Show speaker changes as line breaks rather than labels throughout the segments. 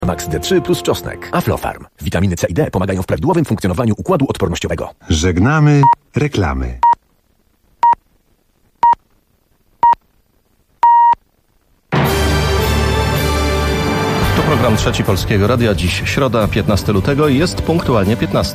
Max D3 plus czosnek. Aflofarm. Witaminy C i D pomagają w prawidłowym funkcjonowaniu układu odpornościowego.
Żegnamy reklamy.
To program Trzeci Polskiego Radia. Dziś środa, 15 lutego i jest punktualnie 15.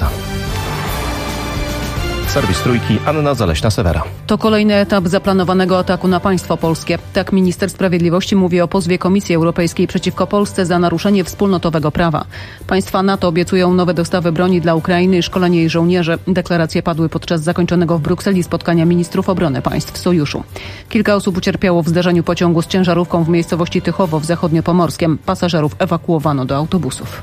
Serwis Trójki, Anna Zaleśna-Sewera.
To kolejny etap zaplanowanego ataku na państwo polskie. Tak minister sprawiedliwości mówi o pozwie Komisji Europejskiej przeciwko Polsce za naruszenie wspólnotowego prawa. Państwa NATO obiecują nowe dostawy broni dla Ukrainy i szkolenie jej żołnierzy. Deklaracje padły podczas zakończonego w Brukseli spotkania ministrów obrony państw sojuszu. Kilka osób ucierpiało w zdarzeniu pociągu z ciężarówką w miejscowości Tychowo w Zachodniopomorskiem. Pasażerów ewakuowano do autobusów.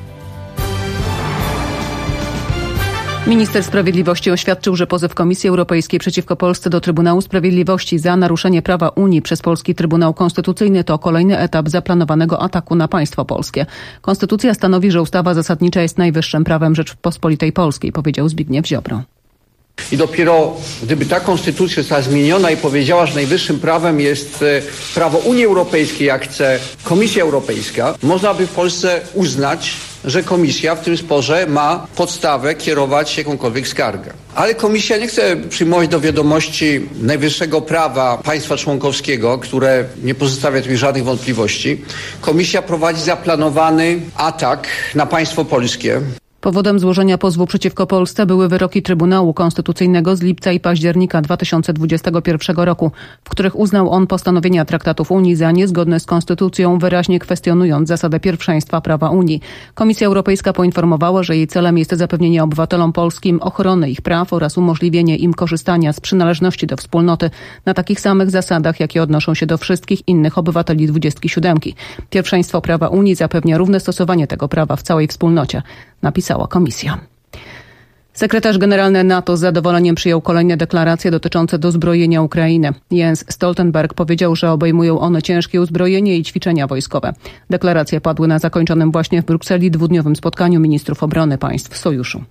Minister Sprawiedliwości oświadczył, że pozew Komisji Europejskiej przeciwko Polsce do Trybunału Sprawiedliwości za naruszenie prawa Unii przez polski Trybunał Konstytucyjny to kolejny etap zaplanowanego ataku na państwo polskie. Konstytucja stanowi, że ustawa zasadnicza jest najwyższym prawem Rzeczypospolitej Polskiej, powiedział Zbigniew Ziobro.
I dopiero gdyby ta konstytucja została zmieniona i powiedziała, że najwyższym prawem jest prawo Unii Europejskiej, jak chce Komisja Europejska, można by w Polsce uznać, że Komisja w tym sporze ma podstawę kierować jakąkolwiek skargę. Ale Komisja nie chce przyjmować do wiadomości najwyższego prawa państwa członkowskiego, które nie pozostawia tu żadnych wątpliwości. Komisja prowadzi zaplanowany atak na państwo polskie.
Powodem złożenia pozwu przeciwko Polsce były wyroki Trybunału Konstytucyjnego z lipca i października 2021 roku, w których uznał on postanowienia traktatów Unii za niezgodne z konstytucją, wyraźnie kwestionując zasadę pierwszeństwa prawa Unii. Komisja Europejska poinformowała, że jej celem jest zapewnienie obywatelom polskim ochrony ich praw oraz umożliwienie im korzystania z przynależności do wspólnoty na takich samych zasadach, jakie odnoszą się do wszystkich innych obywateli 27. Pierwszeństwo prawa Unii zapewnia równe stosowanie tego prawa w całej wspólnocie, napisała Komisja. Sekretarz generalny NATO z zadowoleniem przyjął kolejne deklaracje dotyczące dozbrojenia Ukrainy. Jens Stoltenberg powiedział, że obejmują one ciężkie uzbrojenie i ćwiczenia wojskowe. Deklaracje padły na zakończonym właśnie w Brukseli dwudniowym spotkaniu ministrów obrony państw sojuszu.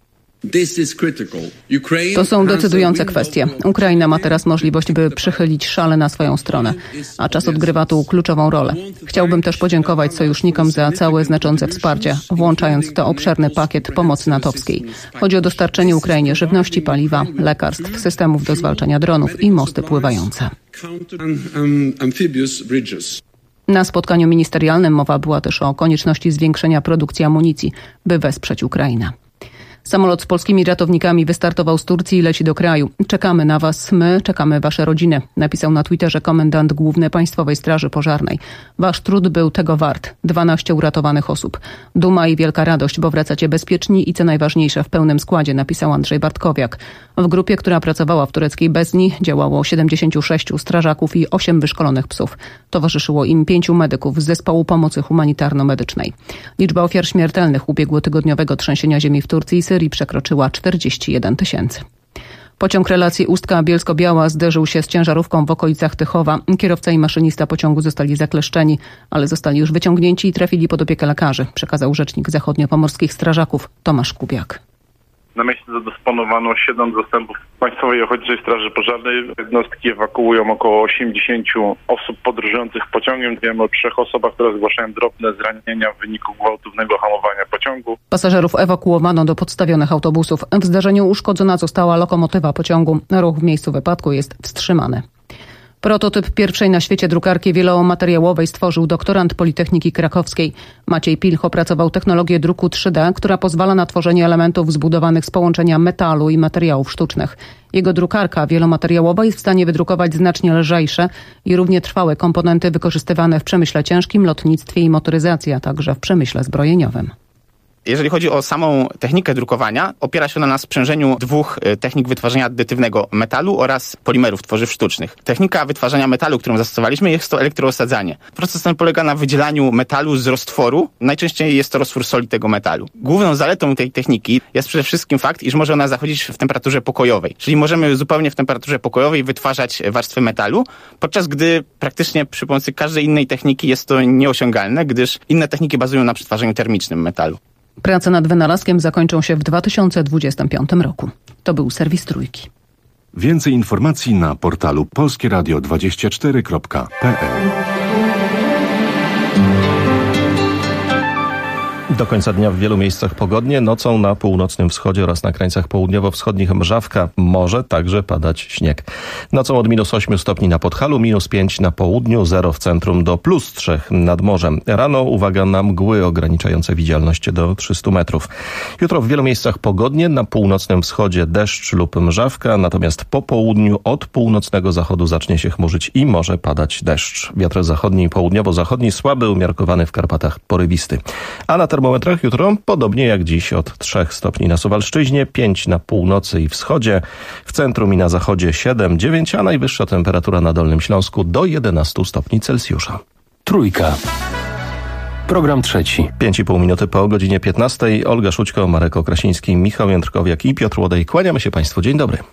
To są decydujące kwestie. Ukraina ma teraz możliwość, by przychylić szale na swoją stronę, a czas odgrywa tu kluczową rolę. Chciałbym też podziękować sojusznikom za całe znaczące wsparcie, włączając w to obszerny pakiet pomocy natowskiej. Chodzi o dostarczenie Ukrainie żywności, paliwa, lekarstw, systemów do zwalczania dronów i mosty pływające. Na spotkaniu ministerialnym mowa była też o konieczności zwiększenia produkcji amunicji, by wesprzeć Ukrainę. Samolot z polskimi ratownikami wystartował z Turcji i leci do kraju. Czekamy na was, my czekamy wasze rodziny, napisał na Twitterze komendant główny Państwowej Straży Pożarnej. Wasz trud był tego wart. 12 uratowanych osób. Duma i wielka radość, bo wracacie bezpieczni i co najważniejsze w pełnym składzie, napisał Andrzej Bartkowiak. W grupie, która pracowała w tureckiej Bezni, działało 76 strażaków i 8 wyszkolonych psów. Towarzyszyło im 5 medyków z zespołu pomocy humanitarno-medycznej. Liczba ofiar śmiertelnych ubiegłotygodniowego trzęsienia ziemi w Turcji i Syrii przekroczyła 41 000. Pociąg relacji Ustka-Bielsko-Biała zderzył się z ciężarówką w okolicach Tychowa. Kierowca i maszynista pociągu zostali zakleszczeni, ale zostali już wyciągnięci i trafili pod opiekę lekarzy, przekazał rzecznik zachodniopomorskich strażaków Tomasz Kubiak.
Na miejsce zadysponowano 7 zastępów Państwowej Ochotniczej Straży Pożarnej. Jednostki ewakuują około 80 osób podróżujących pociągiem. Wiemy o 3 osobach, które zgłaszają drobne zranienia w wyniku gwałtownego hamowania pociągu.
Pasażerów ewakuowano do podstawionych autobusów. W zdarzeniu uszkodzona została lokomotywa pociągu. Ruch w miejscu wypadku jest wstrzymany. Prototyp pierwszej na świecie drukarki wielomateriałowej stworzył doktorant Politechniki Krakowskiej. Maciej Pilch opracował technologię druku 3D, która pozwala na tworzenie elementów zbudowanych z połączenia metalu i materiałów sztucznych. Jego drukarka wielomateriałowa jest w stanie wydrukować znacznie lżejsze i równie trwałe komponenty wykorzystywane w przemyśle ciężkim, lotnictwie i motoryzacji, a także w przemyśle zbrojeniowym.
Jeżeli chodzi o samą technikę drukowania, opiera się ona na sprzężeniu 2 technik wytwarzania addytywnego metalu oraz polimerów tworzyw sztucznych. Technika wytwarzania metalu, którą zastosowaliśmy, jest to elektroosadzanie. Proces ten polega na wydzielaniu metalu z roztworu. Najczęściej jest to roztwór soli tego metalu. Główną zaletą tej techniki jest przede wszystkim fakt, iż może ona zachodzić w temperaturze pokojowej. Czyli możemy zupełnie w temperaturze pokojowej wytwarzać warstwy metalu, podczas gdy praktycznie przy pomocy każdej innej techniki jest to nieosiągalne, gdyż inne techniki bazują na przetwarzaniu termicznym metalu.
Prace nad wynalazkiem zakończą się w 2025 roku. To był serwis Trójki.
Więcej informacji na portalu polskieradio24.pl.
Do końca dnia w wielu miejscach pogodnie, nocą na północnym wschodzie oraz na krańcach południowo-wschodnich mrzawka, może także padać śnieg. Nocą od -8 stopni na Podhalu, -5 na południu, 0 w centrum do +3 nad morzem. Rano uwaga na mgły ograniczające widzialność do 300 metrów. Jutro w wielu miejscach pogodnie, na północnym wschodzie deszcz lub mrzawka, natomiast po południu od północnego zachodu zacznie się chmurzyć i może padać deszcz. Wiatr zachodni i południowo-zachodni słaby, umiarkowany w Karpatach porywisty. A na termometrach jutro podobnie jak dziś od 3 stopni na Suwalszczyźnie, 5 na północy i wschodzie, w centrum i na zachodzie 7-9, a najwyższa temperatura na Dolnym Śląsku do 11 stopni Celsjusza.
Trójka. Program trzeci.
5,5 minuty po godzinie 15. Olga Szućko, Marek Okrasiński, Michał Jędrkowiak i Piotr Łodej. Kłaniamy się Państwu. Dzień dobry.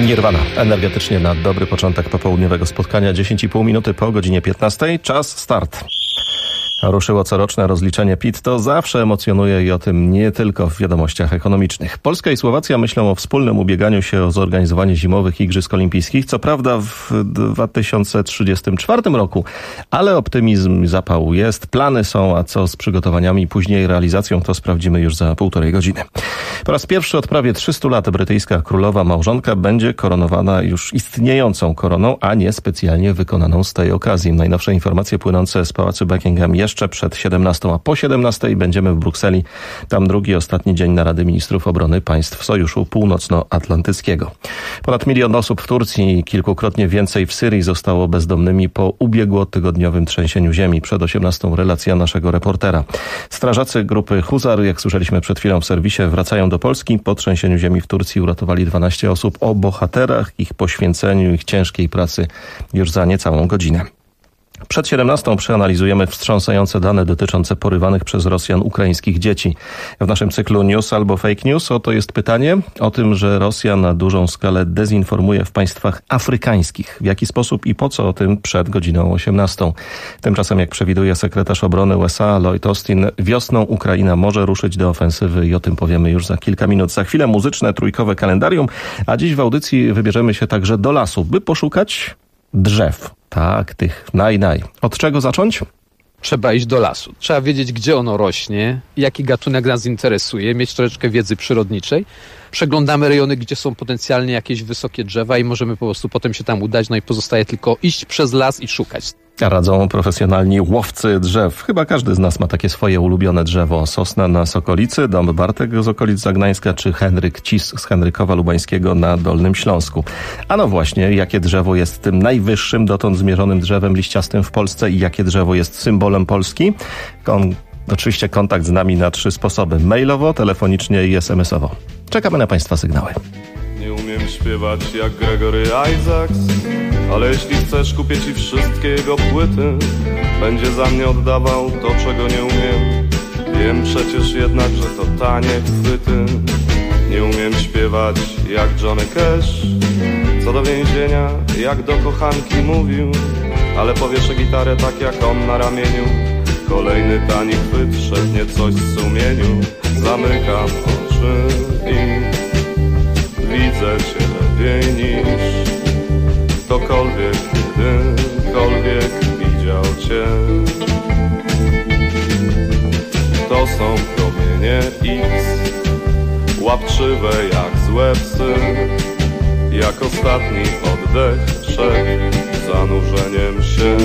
Nirvana. Energetycznie na dobry początek popołudniowego spotkania. 10,5 minuty po godzinie 15. Czas start. Ruszyło coroczne rozliczenie PIT. To zawsze emocjonuje i o tym nie tylko w wiadomościach ekonomicznych. Polska i Słowacja myślą o wspólnym ubieganiu się o zorganizowanie zimowych Igrzysk Olimpijskich. Co prawda w 2034 roku, ale optymizm i zapał jest. Plany są, a co z przygotowaniami i później realizacją, to sprawdzimy już za 1,5 godziny. Po raz pierwszy od prawie 300 lat brytyjska królowa małżonka będzie koronowana już istniejącą koroną, a nie specjalnie wykonaną z tej okazji. Najnowsze informacje płynące z Pałacu Buckingham jeszcze przed 17, a po 17 będziemy w Brukseli. Tam drugi, ostatni dzień Narady Ministrów Obrony Państw Sojuszu Północnoatlantyckiego. Ponad 1 milion osób w Turcji i kilkukrotnie więcej w Syrii zostało bezdomnymi po ubiegłotygodniowym trzęsieniu ziemi. Przed 18 relacja naszego reportera. Strażacy grupy Huzar, jak słyszeliśmy przed chwilą w serwisie, wracają do Polski. Po trzęsieniu ziemi w Turcji uratowali 12 osób. O bohaterach, ich poświęceniu, ich ciężkiej pracy już za niecałą godzinę. Przed 17 przeanalizujemy wstrząsające dane dotyczące porywanych przez Rosjan ukraińskich dzieci. W naszym cyklu News albo Fake News oto jest pytanie o tym, że Rosja na dużą skalę dezinformuje w państwach afrykańskich. W jaki sposób i po co, o tym przed godziną 18. Tymczasem, jak przewiduje sekretarz obrony USA Lloyd Austin, wiosną Ukraina może ruszyć do ofensywy i o tym powiemy już za kilka minut. Za chwilę muzyczne trójkowe kalendarium, a dziś w audycji wybierzemy się także do lasu, by poszukać drzew. Tak, tych naj. Od czego zacząć?
Trzeba iść do lasu. Trzeba wiedzieć, gdzie ono rośnie, jaki gatunek nas interesuje, mieć troszeczkę wiedzy przyrodniczej. Przeglądamy rejony, gdzie są potencjalnie jakieś wysokie drzewa i możemy po prostu potem się tam udać. No i pozostaje tylko iść przez las i szukać.
Radzą profesjonalni łowcy drzew. Chyba każdy z nas ma takie swoje ulubione drzewo. Sosna na Sokolicy, Dąb Bartek z okolic Zagnańska, czy Henryk Cis z Henrykowa Lubańskiego na Dolnym Śląsku. A no właśnie, jakie drzewo jest tym najwyższym dotąd zmierzonym drzewem liściastym w Polsce i jakie drzewo jest symbolem Polski? Oczywiście kontakt z nami na 3 sposoby. Mailowo, telefonicznie i SMS-owo. Czekamy na Państwa sygnały.
Nie umiem śpiewać jak Gregory Isaacs, ale jeśli chcesz, kupię ci wszystkie jego płyty. Będzie za mnie oddawał to, czego nie umiem. Wiem przecież jednak, że to tanie chwyty. Nie umiem śpiewać jak Johnny Cash, co do więzienia, jak do kochanki mówił, ale powieszę gitarę tak jak on na ramieniu. Kolejny tani chwyt, szepnie coś w sumieniu. Zamykam oczy i widzę cię lepiej niż ktokolwiek, kiedykolwiek widział cię. To są promienie X, łapczywe jak złe psy, jak ostatni oddech przed zanurzeniem się.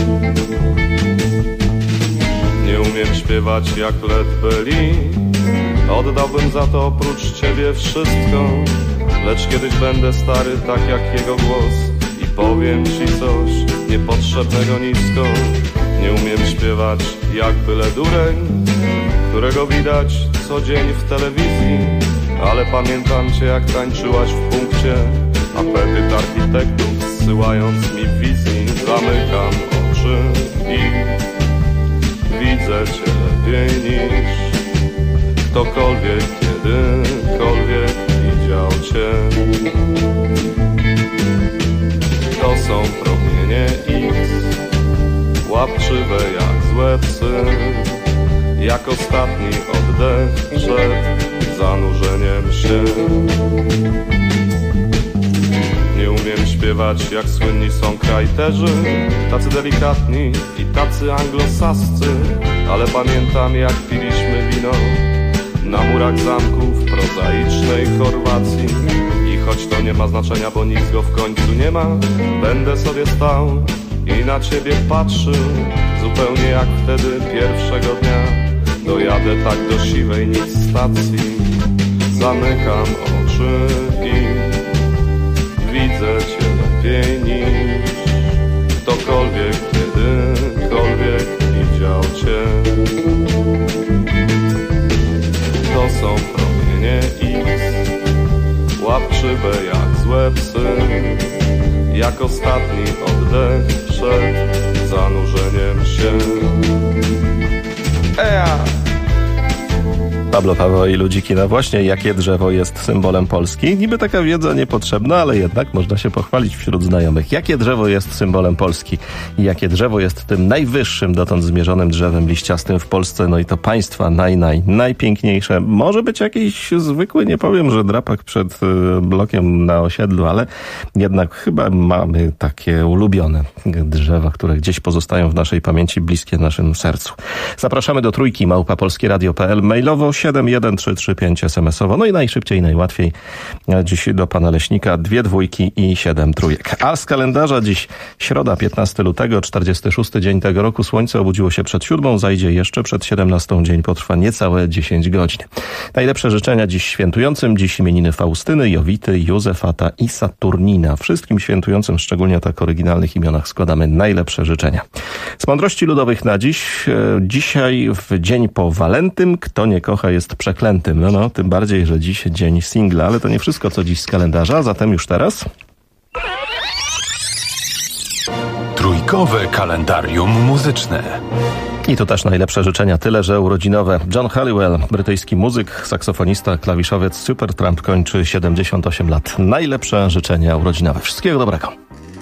Nie umiem śpiewać jak Led Belly, oddałbym za to oprócz ciebie wszystko. Lecz kiedyś będę stary tak jak jego głos i powiem ci coś niepotrzebnego nisko. Nie umiem śpiewać jak byle dureń, którego widać co dzień w telewizji, ale pamiętam cię jak tańczyłaś w punkcie, apetyt architektów zsyłając mi wizji. Zamykam oczy i widzę cię lepiej niż ktokolwiek, kiedykolwiek widział cię. To są promienie X, łapczywe jak złe psy, jak ostatni oddech przed zanurzeniem się. Nie umiem śpiewać jak słynni songwriterzy, tacy delikatni i tacy anglosascy, ale pamiętam jak piliśmy wino na murach zamków prozaicznej Chorwacji. I choć to nie ma znaczenia, bo nic go w końcu nie ma, będę sobie stał i na ciebie patrzył, zupełnie jak wtedy pierwszego dnia. Dojadę tak do siwej nic stacji, zamykam oczy i widzę cię lepiej niż ktokolwiek, kiedykolwiek widział cię. To są promienie X, łapczywe jak złe psy, jak ostatni oddech przed zanurzeniem się.
Pablo Paweł i Ludziki, no właśnie, jakie drzewo jest symbolem Polski? Niby taka wiedza niepotrzebna, ale jednak można się pochwalić wśród znajomych. Jakie drzewo jest symbolem Polski? I jakie drzewo jest tym najwyższym dotąd zmierzonym drzewem liściastym w Polsce? No i to państwa najpiękniejsze. Może być jakiś zwykły, nie powiem, że drapak przed blokiem na osiedlu, ale jednak chyba mamy takie ulubione drzewa, które gdzieś pozostają w naszej pamięci, bliskie naszym sercu. Zapraszamy do Trójki, @polskieradio.pl, mailowo 71335, SMS-owo, no i najszybciej, najłatwiej dziś do pana Leśnika 2 dwójki i 7 trójek. A z kalendarza dziś środa, 15 lutego, 46 dzień tego roku. Słońce obudziło się przed 7, zajdzie jeszcze przed 17. Dzień potrwa niecałe 10 godzin. Najlepsze życzenia dziś świętującym. Dziś imieniny Faustyny, Jowity, Józefata i Saturnina. Wszystkim świętującym, szczególnie o tak oryginalnych imionach, składamy najlepsze życzenia. Z mądrości ludowych na dziś. Dzisiaj w dzień po Walentym, kto nie kocha jest przeklętym. No, tym bardziej, że dziś dzień singla, ale to nie wszystko, co dziś z kalendarza, zatem już teraz...
Trójkowe kalendarium muzyczne.
I to też najlepsze życzenia, tyle że urodzinowe. John Halliwell, brytyjski muzyk, saksofonista, klawiszowiec, Supertramp, kończy 78 lat. Najlepsze życzenia urodzinowe. Wszystkiego dobrego.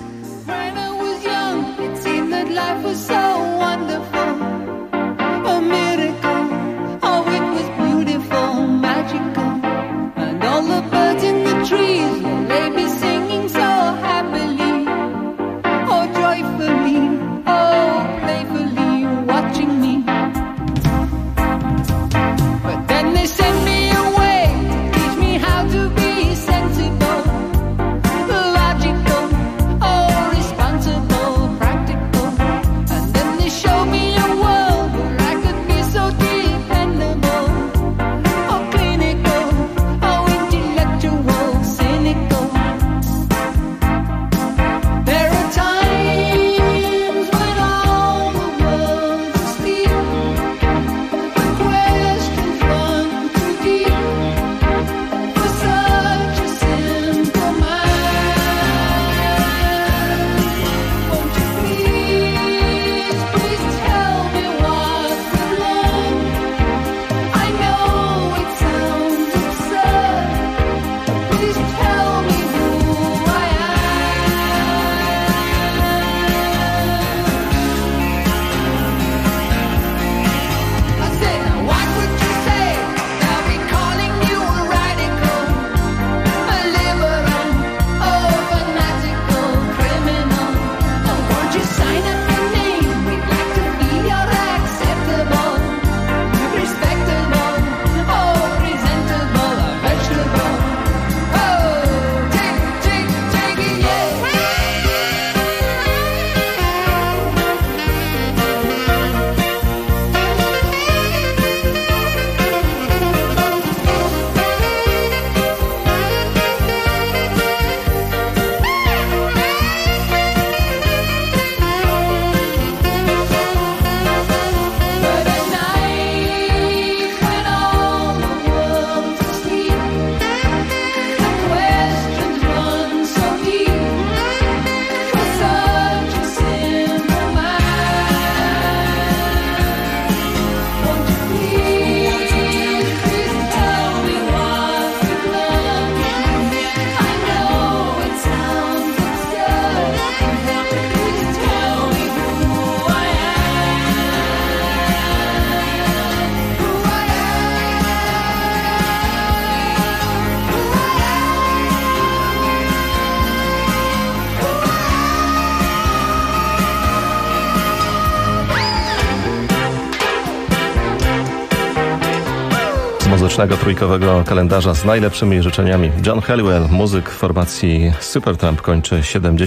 Muzycznego trójkowego kalendarza z najlepszymi życzeniami. John Halliwell, muzyk formacji Supertramp, kończy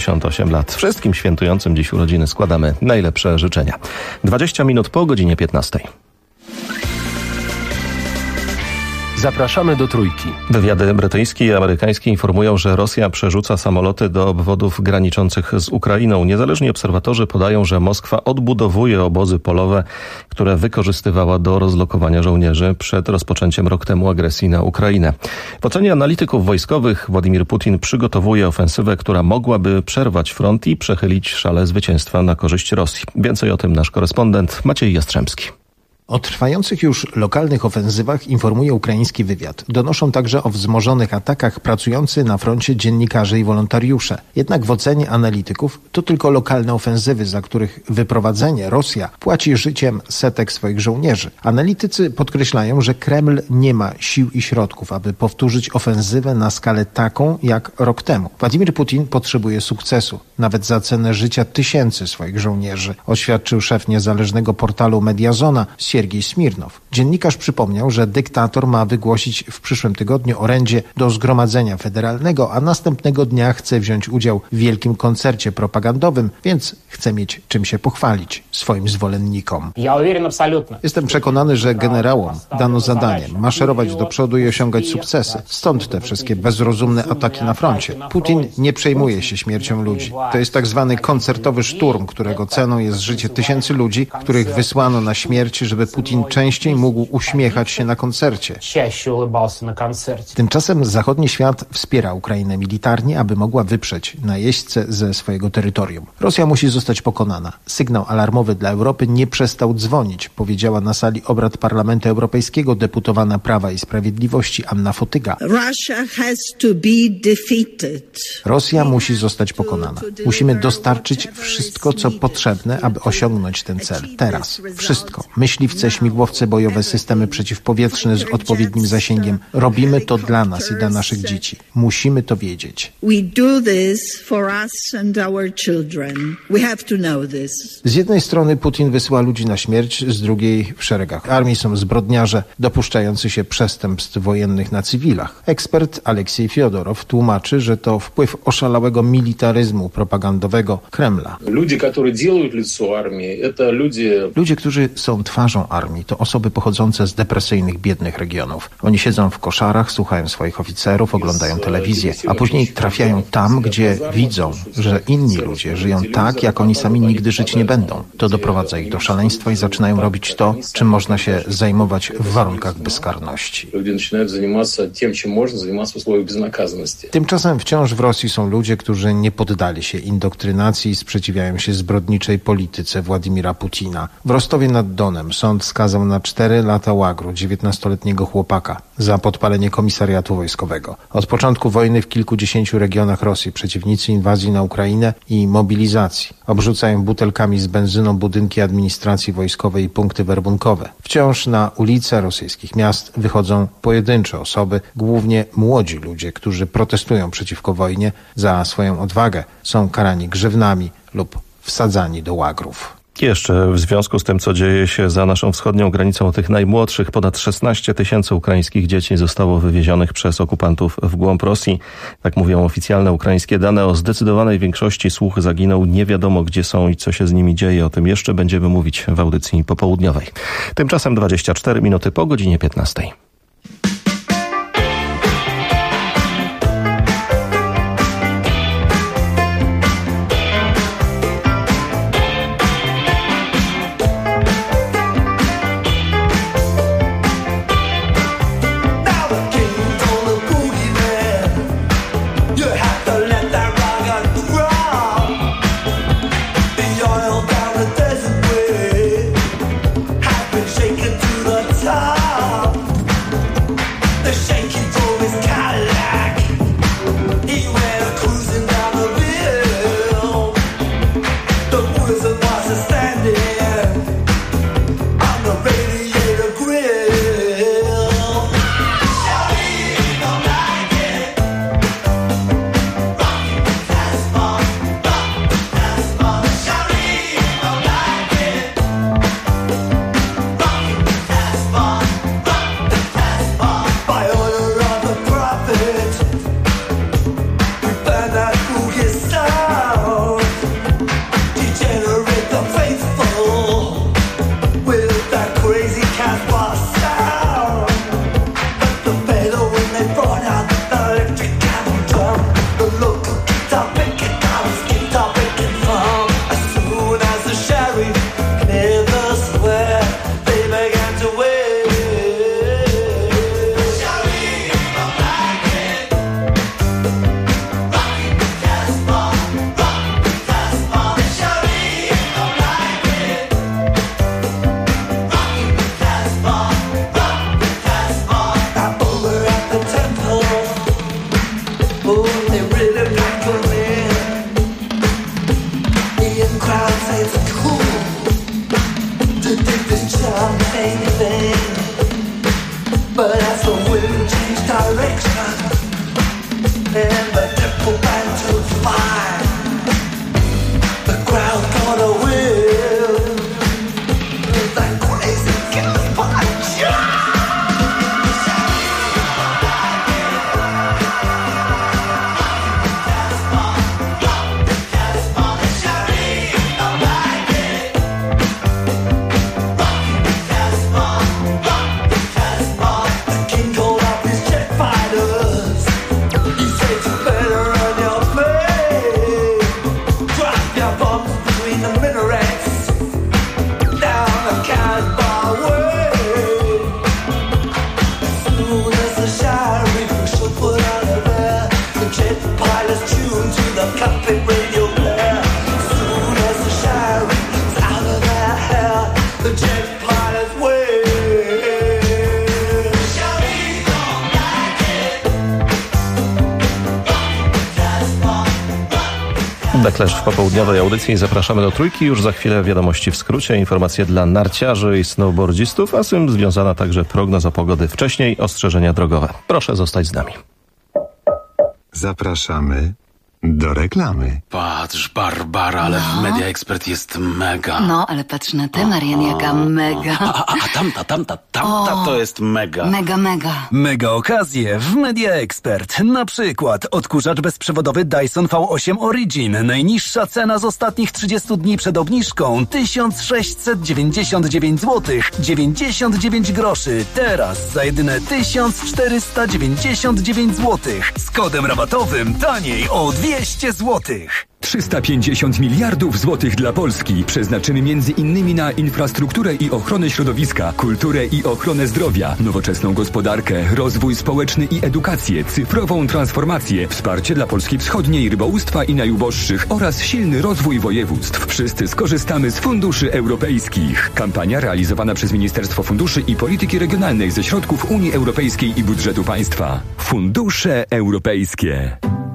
78 lat. Wszystkim świętującym dziś urodziny składamy najlepsze życzenia. 20 minut po godzinie 15.
Zapraszamy do Trójki.
Wywiady brytyjskie i amerykańskie informują, że Rosja przerzuca samoloty do obwodów graniczących z Ukrainą. Niezależni obserwatorzy podają, że Moskwa odbudowuje obozy polowe, które wykorzystywała do rozlokowania żołnierzy przed rozpoczęciem rok temu agresji na Ukrainę. W ocenie analityków wojskowych Władimir Putin przygotowuje ofensywę, która mogłaby przerwać front i przechylić szale zwycięstwa na korzyść Rosji. Więcej o tym nasz korespondent Maciej Jastrzębski.
O trwających już lokalnych ofensywach informuje ukraiński wywiad. Donoszą także o wzmożonych atakach pracujący na froncie dziennikarze i wolontariusze. Jednak w ocenie analityków to tylko lokalne ofensywy, za których wyprowadzenie Rosja płaci życiem setek swoich żołnierzy. Analitycy podkreślają, że Kreml nie ma sił i środków, aby powtórzyć ofensywę na skalę taką jak rok temu. Władimir Putin potrzebuje sukcesu, nawet za cenę życia tysięcy swoich żołnierzy, oświadczył szef niezależnego portalu Mediazona Siergiej Smirnow. Dziennikarz przypomniał, że dyktator ma wygłosić w przyszłym tygodniu orędzie do Zgromadzenia Federalnego, a następnego dnia chce wziąć udział w wielkim koncercie propagandowym, więc chce mieć czym się pochwalić swoim zwolennikom. Jestem przekonany, że generałom dano zadanie maszerować do przodu i osiągać sukcesy. Stąd te wszystkie bezrozumne ataki na froncie. Putin nie przejmuje się śmiercią ludzi. To jest tak zwany koncertowy szturm, którego ceną jest życie tysięcy ludzi, których wysłano na śmierć, żeby Putin częściej mógł uśmiechać się na koncercie. Tymczasem zachodni świat wspiera Ukrainę militarnie, aby mogła wyprzeć najeźdźcę ze swojego terytorium. Rosja musi zostać pokonana. Sygnał alarmowy dla Europy nie przestał dzwonić, powiedziała na sali obrad Parlamentu Europejskiego deputowana Prawa i Sprawiedliwości Anna Fotyga. Rosja musi zostać pokonana. Musimy dostarczyć wszystko, co potrzebne, aby osiągnąć ten cel. Teraz. Wszystko. Myśliwce, śmigłowce bojowe, systemy przeciwpowietrzne z odpowiednim zasięgiem. Robimy to dla nas i dla naszych dzieci. Musimy to wiedzieć. Z jednej strony Putin wysyła ludzi na śmierć, z drugiej w szeregach armii są zbrodniarze dopuszczający się przestępstw wojennych na cywilach. Ekspert Aleksiej Fiodorow tłumaczy, że to wpływ oszalałego militaryzmu propagandowego Kremla. Ludzie, którzy są twarzą armii, to osoby pochodzące z depresyjnych, biednych regionów. Oni siedzą w koszarach, słuchają swoich oficerów, oglądają telewizję, a później trafiają tam, gdzie widzą, że inni ludzie żyją tak, jak oni sami nigdy żyć nie będą. To doprowadza ich do szaleństwa i zaczynają robić to, czym można się zajmować w warunkach bezkarności. Tymczasem wciąż w Rosji są ludzie, którzy nie poddali się indoktrynacji i sprzeciwiają się zbrodniczej polityce Władimira Putina. W Rostowie nad Donem sąd skazał na 4 lata łagru 19-letniego chłopaka za podpalenie komisariatu wojskowego. Od początku wojny w kilkudziesięciu regionach Rosji przeciwnicy inwazji na Ukrainę i mobilizacji obrzucają butelkami z benzyną budynki administracji wojskowej i punkty werbunkowe. Wciąż na ulice rosyjskich miast wychodzą pojedyncze osoby, głównie młodzi ludzie, którzy protestują przeciwko wojnie. Za swoją odwagę są karani grzywnami lub wsadzani do łagrów.
Jeszcze w związku z tym, co dzieje się za naszą wschodnią granicą, tych najmłodszych, ponad 16 000 ukraińskich dzieci zostało wywiezionych przez okupantów w głąb Rosji. Tak mówią oficjalne ukraińskie dane. O zdecydowanej większości słuch zaginął. Nie wiadomo, gdzie są i co się z nimi dzieje. O tym jeszcze będziemy mówić w audycji popołudniowej. Tymczasem 24 minuty po godzinie 15. Deklesz w popołudniowej audycji. Zapraszamy do Trójki. Już za chwilę wiadomości w skrócie, informacje dla narciarzy i snowboardzistów, a z tym związana także prognoza pogody. Wcześniej ostrzeżenia drogowe. Proszę zostać z nami.
Zapraszamy do reklamy.
Patrz, Barbara, ale w Media Expert jest mega.
No, ale patrz na tę, Marian, jaka mega.
A tamta to jest mega.
Mega.
Mega okazje w Media Expert. Na przykład odkurzacz bezprzewodowy Dyson V8 Origin. Najniższa cena z ostatnich 30 dni przed obniżką 1699 zł 99 groszy. Teraz za jedyne 1499 zł. Z kodem rabatowym taniej o 200 zł.
350 miliardów złotych dla Polski przeznaczymy m.in. na infrastrukturę i ochronę środowiska, kulturę i ochronę zdrowia, nowoczesną gospodarkę, rozwój społeczny i edukację, cyfrową transformację, wsparcie dla Polski Wschodniej, rybołówstwa i najuboższych oraz silny rozwój województw. Wszyscy skorzystamy z funduszy europejskich. Kampania realizowana przez Ministerstwo Funduszy i Polityki Regionalnej ze środków Unii Europejskiej i budżetu państwa. Fundusze europejskie.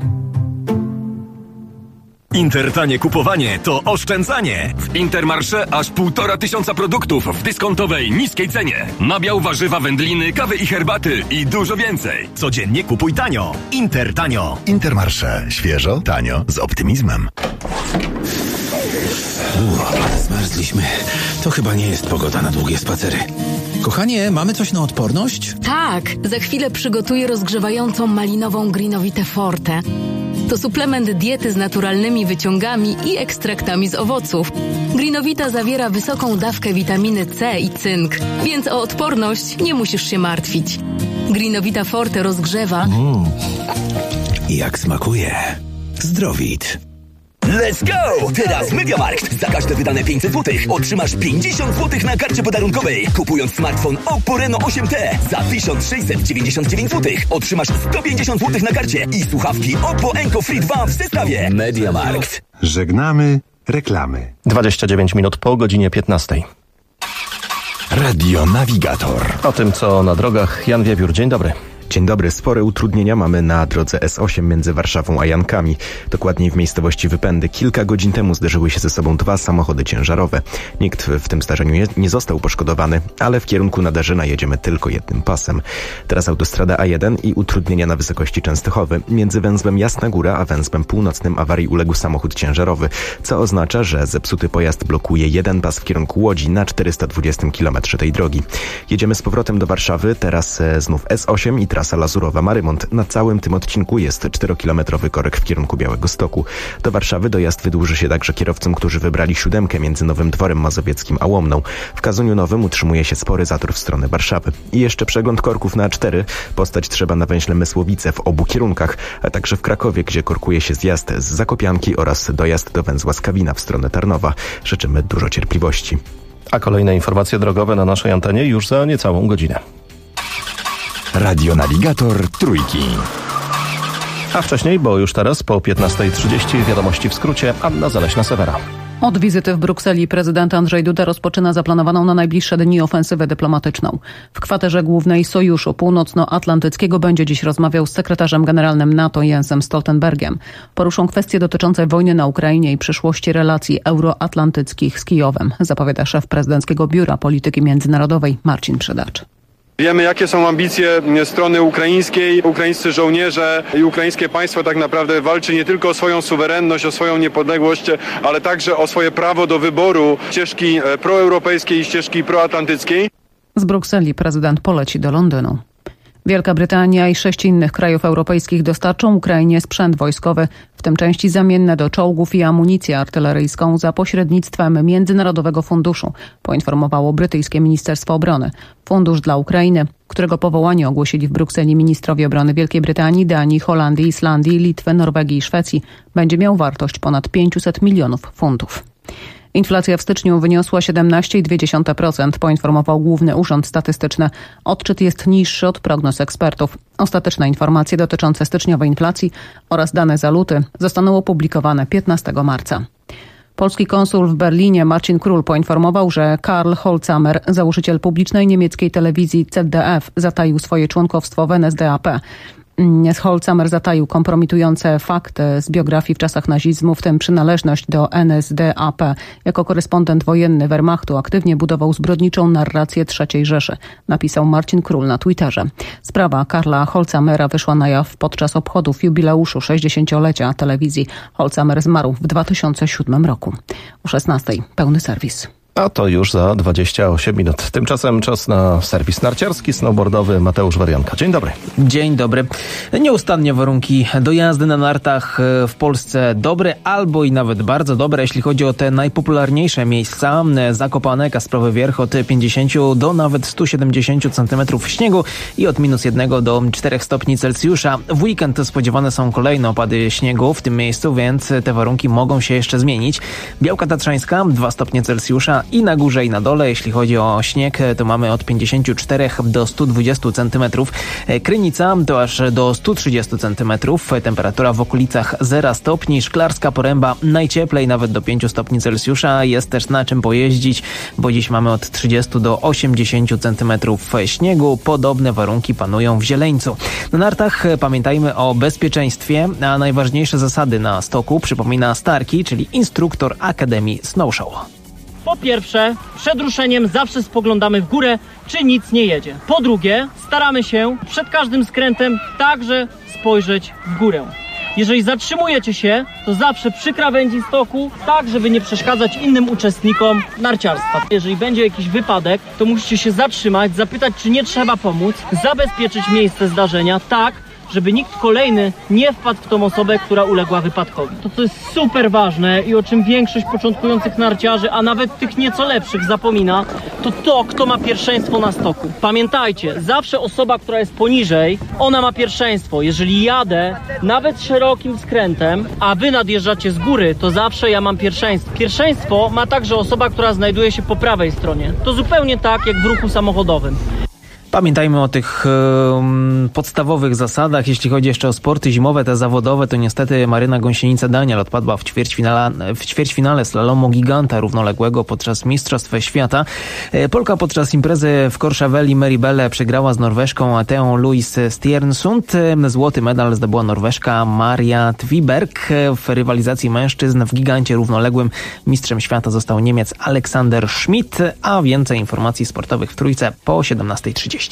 Intertanie kupowanie to oszczędzanie. W Intermarché aż 1500 produktów w dyskontowej, niskiej cenie. Nabiał, warzywa, wędliny, kawy i herbaty i dużo więcej. Codziennie kupuj tanio. Intertanio.
Intermarché. Świeżo, tanio, z optymizmem.
Zmarzliśmy. To chyba nie jest pogoda na długie spacery. Kochanie, mamy coś na odporność?
Tak, za chwilę przygotuję rozgrzewającą malinową Greenowitę Forte. To suplement diety z naturalnymi wyciągami i ekstraktami z owoców. Greenowita zawiera wysoką dawkę witaminy C i cynk, więc o odporność nie musisz się martwić. Greenowita Forte rozgrzewa.
Jak smakuje. Zdrowit.
Let's go! Teraz MediaMarkt. Za każde wydane 500 zł otrzymasz 50 zł na karcie podarunkowej. Kupując smartfon Oppo Reno 8T za 1699 zł otrzymasz 150 zł na karcie i słuchawki Oppo Enco Free 2 w zestawie. MediaMarkt.
Żegnamy reklamy.
29 minut po godzinie 15.
Radio Navigator.
O tym, co na drogach, Jan Wiewiór. Dzień dobry.
Dzień dobry. Spore utrudnienia mamy na drodze S8 między Warszawą a Jankami. Dokładniej w miejscowości Wypędy. Kilka godzin temu zderzyły się ze sobą dwa samochody ciężarowe. Nikt w tym zdarzeniu nie został poszkodowany, ale w kierunku Nadarzyna jedziemy tylko jednym pasem. Teraz autostrada A1 i utrudnienia na wysokości Częstochowy. Między węzłem Jasna Góra a węzłem północnym awarii uległ samochód ciężarowy, co oznacza, że zepsuty pojazd blokuje jeden pas w kierunku Łodzi na 420 km tej drogi. Jedziemy z powrotem do Warszawy, teraz znów S8 i trasa Lazurowa ma remont. Na całym tym odcinku jest 4-kilometrowy korek w kierunku Białegostoku. Do Warszawy dojazd wydłuży się także kierowcom, którzy wybrali 7 między Nowym Dworem Mazowieckim a Łomną. W Kazuniu Nowym utrzymuje się spory zator w stronę Warszawy. I jeszcze przegląd korków na A4. Postać trzeba na węźle Mysłowice w obu kierunkach, a także w Krakowie, gdzie korkuje się zjazd z Zakopianki oraz dojazd do węzła Skawina w stronę Tarnowa. Życzymy dużo cierpliwości.
A kolejne informacje drogowe na naszej antenie już za niecałą godzinę.
Radio Navigator Trójki.
A wcześniej, bo już teraz po 15:30 wiadomości w skrócie, Anna Zaleśna-Sewera.
Od wizyty w Brukseli prezydent Andrzej Duda rozpoczyna zaplanowaną na najbliższe dni ofensywę dyplomatyczną. W kwaterze głównej Sojuszu Północnoatlantyckiego będzie dziś rozmawiał z sekretarzem generalnym NATO Jensem Stoltenbergiem. Poruszą kwestie dotyczące wojny na Ukrainie i przyszłości relacji euroatlantyckich z Kijowem, zapowiada szef prezydenckiego Biura Polityki Międzynarodowej Marcin Przydacz.
Wiemy, jakie są ambicje strony ukraińskiej. Ukraińscy żołnierze i ukraińskie państwo tak naprawdę walczy nie tylko o swoją suwerenność, o swoją niepodległość, ale także o swoje prawo do wyboru ścieżki proeuropejskiej i ścieżki proatlantyckiej.
Z Brukseli prezydent poleci do Londynu. Wielka Brytania i 6 innych krajów europejskich dostarczą Ukrainie sprzęt wojskowy, w tym części zamienne do czołgów i amunicję artyleryjską za pośrednictwem Międzynarodowego Funduszu, poinformowało brytyjskie Ministerstwo Obrony. Fundusz dla Ukrainy, którego powołanie ogłosili w Brukseli ministrowie obrony Wielkiej Brytanii, Danii, Holandii, Islandii, Litwy, Norwegii i Szwecji, będzie miał wartość ponad 500 milionów funtów. Inflacja w styczniu wyniosła 17,2%, poinformował Główny Urząd Statystyczny. Odczyt jest niższy od prognoz ekspertów. Ostateczne informacje dotyczące styczniowej inflacji oraz dane za luty zostaną opublikowane 15 marca. Polski konsul w Berlinie Marcin Król poinformował, że Karl Holzamer, założyciel publicznej niemieckiej telewizji ZDF, zataił swoje członkostwo w NSDAP. Holzamer zataił kompromitujące fakty z biografii w czasach nazizmu, w tym przynależność do NSDAP. Jako korespondent wojenny Wehrmachtu aktywnie budował zbrodniczą narrację III Rzeszy, napisał Marcin Król na Twitterze. Sprawa Karla Holzamera wyszła na jaw podczas obchodów jubileuszu 60-lecia telewizji. Holzamer zmarł w 2007 roku. O 16:00 pełny serwis.
A to już za 28 minut. Tymczasem czas na serwis narciarski, snowboardowy. Mateusz Warianka. Dzień dobry.
Dzień dobry. Nieustannie warunki do jazdy na nartach w Polsce dobre, albo i nawet bardzo dobre, jeśli chodzi o te najpopularniejsze miejsca. Zakopane, Kasprowy Wierch od 50 do nawet 170 cm śniegu i od -1 do 4 stopni Celsjusza. W weekend spodziewane są kolejne opady śniegu w tym miejscu, więc te warunki mogą się jeszcze zmienić. Białka Tatrzańska 2 stopnie Celsjusza i na górze i na dole, jeśli chodzi o śnieg, to mamy od 54 do 120 cm. Krynica to aż do 130 cm. Temperatura w okolicach 0 stopni. Szklarska Poręba najcieplej, nawet do 5 stopni Celsjusza. Jest też na czym pojeździć, bo dziś mamy od 30 do 80 cm śniegu. Podobne warunki panują w Zieleńcu. Na nartach pamiętajmy o bezpieczeństwie, a najważniejsze zasady na stoku przypomina Starkey, czyli instruktor Akademii Snow Show.
Po pierwsze, przed ruszeniem zawsze spoglądamy w górę, czy nic nie jedzie. Po drugie, staramy się przed każdym skrętem także spojrzeć w górę. Jeżeli zatrzymujecie się, to zawsze przy krawędzi stoku, tak żeby nie przeszkadzać innym uczestnikom narciarstwa. Jeżeli będzie jakiś wypadek, to musicie się zatrzymać, zapytać, czy nie trzeba pomóc, zabezpieczyć miejsce zdarzenia tak, żeby nikt kolejny nie wpadł w tą osobę, która uległa wypadkowi. To, co jest super ważne i o czym większość początkujących narciarzy, a nawet tych nieco lepszych zapomina, to kto ma pierwszeństwo na stoku. Pamiętajcie, zawsze osoba, która jest poniżej, ona ma pierwszeństwo. Jeżeli jadę nawet szerokim skrętem, a wy nadjeżdżacie z góry, to zawsze ja mam pierwszeństwo. Pierwszeństwo ma także osoba, która znajduje się po prawej stronie. To zupełnie tak, jak w ruchu samochodowym.
Pamiętajmy o tych podstawowych zasadach. Jeśli chodzi jeszcze o sporty zimowe, te zawodowe, to niestety Maryna Gąsienica-Daniel odpadła w ćwierćfinale slalomu giganta równoległego podczas Mistrzostw Świata. Polka podczas imprezy w Korszaweli Meribelle przegrała z Norweżką Teą Louise Stjernsund. Złoty medal zdobyła Norweżka Maria Twiberg. W rywalizacji mężczyzn w gigancie równoległym mistrzem świata został Niemiec Aleksander Schmidt, a więcej informacji sportowych w Trójce po 17:30.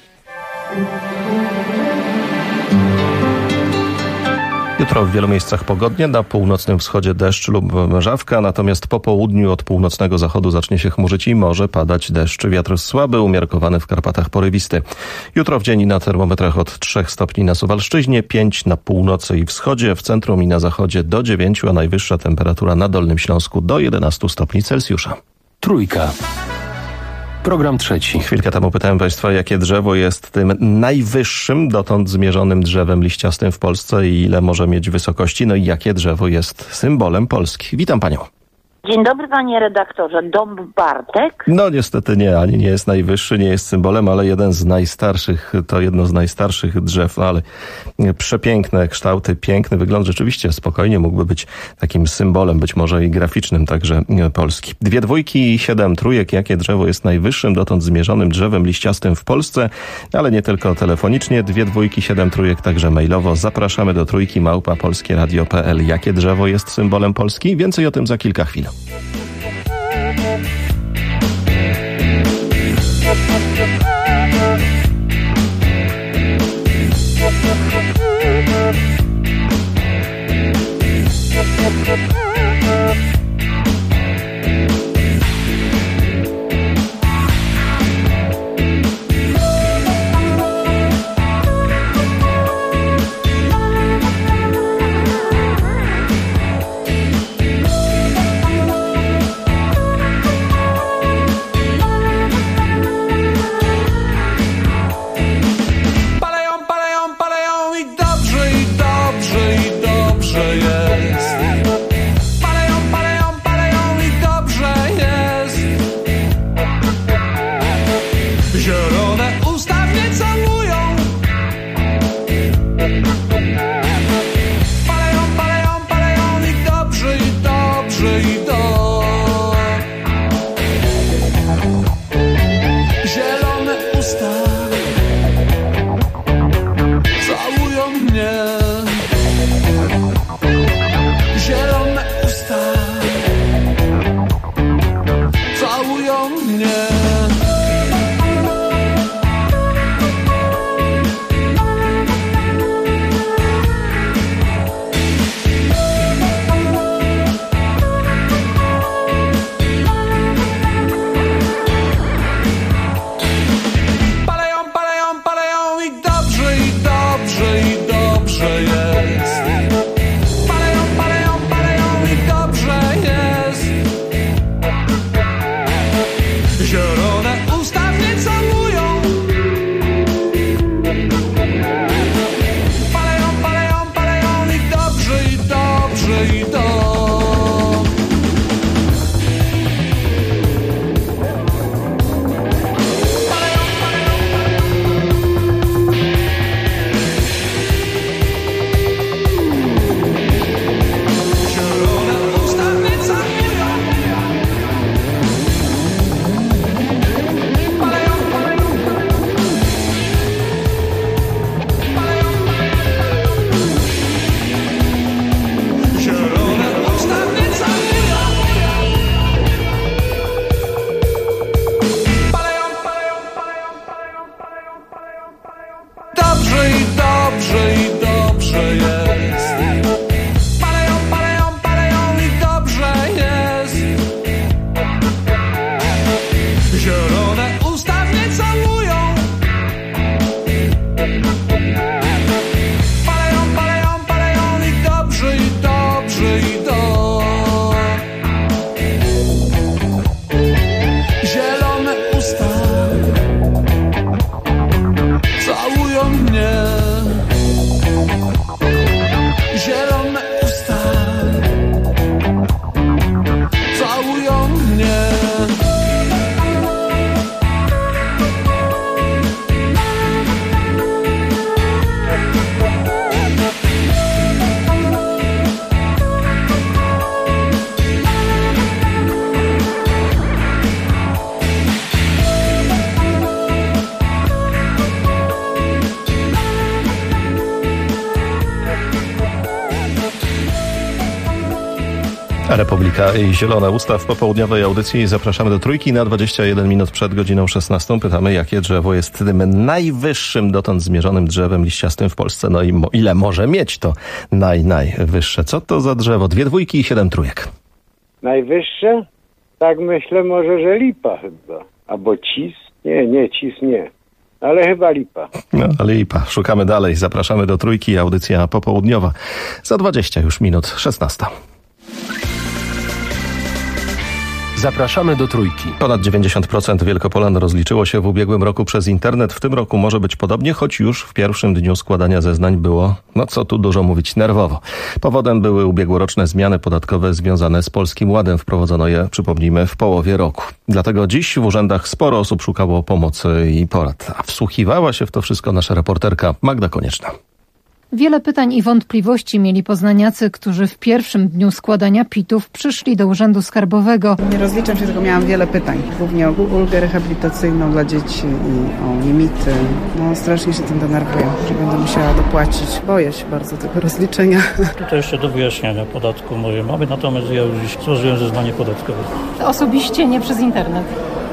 Jutro w wielu miejscach pogodnie, na północnym wschodzie deszcz lub mrzawka, natomiast po południu od północnego zachodu zacznie się chmurzyć i może padać deszcz. Wiatr słaby, umiarkowany w Karpatach porywisty. Jutro w dzień na termometrach od 3 stopni na Suwalszczyźnie, 5 na północy i wschodzie, w centrum i na zachodzie do 9, a najwyższa temperatura na Dolnym Śląsku do 11 stopni Celsjusza.
Trójka. Program trzeci.
Chwilkę temu pytałem Państwa, jakie drzewo jest tym najwyższym dotąd zmierzonym drzewem liściastym w Polsce i ile może mieć wysokości, no i jakie drzewo jest symbolem Polski. Witam Panią.
Dzień dobry, panie redaktorze. Dąb Bartek?
No niestety nie, ani nie jest najwyższy, nie jest symbolem, ale jeden z najstarszych, to jedno z najstarszych drzew, ale przepiękne kształty, piękny wygląd, rzeczywiście spokojnie mógłby być takim symbolem, być może i graficznym także Polski. 2 dwójki i 7 trójek. Jakie drzewo jest najwyższym dotąd zmierzonym drzewem liściastym w Polsce? Ale nie tylko telefonicznie, 2 dwójki, 7 trójek, także mailowo. Zapraszamy do trójki@polskieradio.pl. Jakie drzewo jest symbolem Polski? Więcej o tym za kilka chwil. Republika i Zielone Usta w popołudniowej audycji. Zapraszamy do Trójki na 21 minut przed godziną 16. Pytamy, jakie drzewo jest tym najwyższym dotąd zmierzonym drzewem liściastym w Polsce. No i ile może mieć to najwyższe? Co to za drzewo? 2 dwójki i 7 trójek.
Najwyższe? Tak myślę może, że lipa chyba. Albo cis? Nie, cis nie. Ale chyba lipa.
No, lipa. Szukamy dalej. Zapraszamy do Trójki. Audycja popołudniowa. Za 20 już minut 16.
Zapraszamy do Trójki.
Ponad 90% Wielkopolan rozliczyło się w ubiegłym roku przez internet. W tym roku może być podobnie, choć już w pierwszym dniu składania zeznań było, co tu dużo mówić, nerwowo. Powodem były ubiegłoroczne zmiany podatkowe związane z Polskim Ładem. Wprowadzono je, przypomnijmy, w połowie roku. Dlatego dziś w urzędach sporo osób szukało pomocy i porad. A wsłuchiwała się w to wszystko nasza reporterka Magda Konieczna.
Wiele pytań i wątpliwości mieli poznaniacy, którzy w pierwszym dniu składania PIT-ów przyszli do Urzędu Skarbowego.
Nie rozliczam się, tylko miałam wiele pytań. Głównie o ulgę rehabilitacyjną dla dzieci i o limity. Strasznie się tym denerwuję, że będę musiała dopłacić. Boję się bardzo tego rozliczenia.
Tutaj jeszcze do wyjaśnienia podatku mojej mamy, natomiast ja już złożyłem zeznanie podatkowe.
Osobiście, nie przez internet.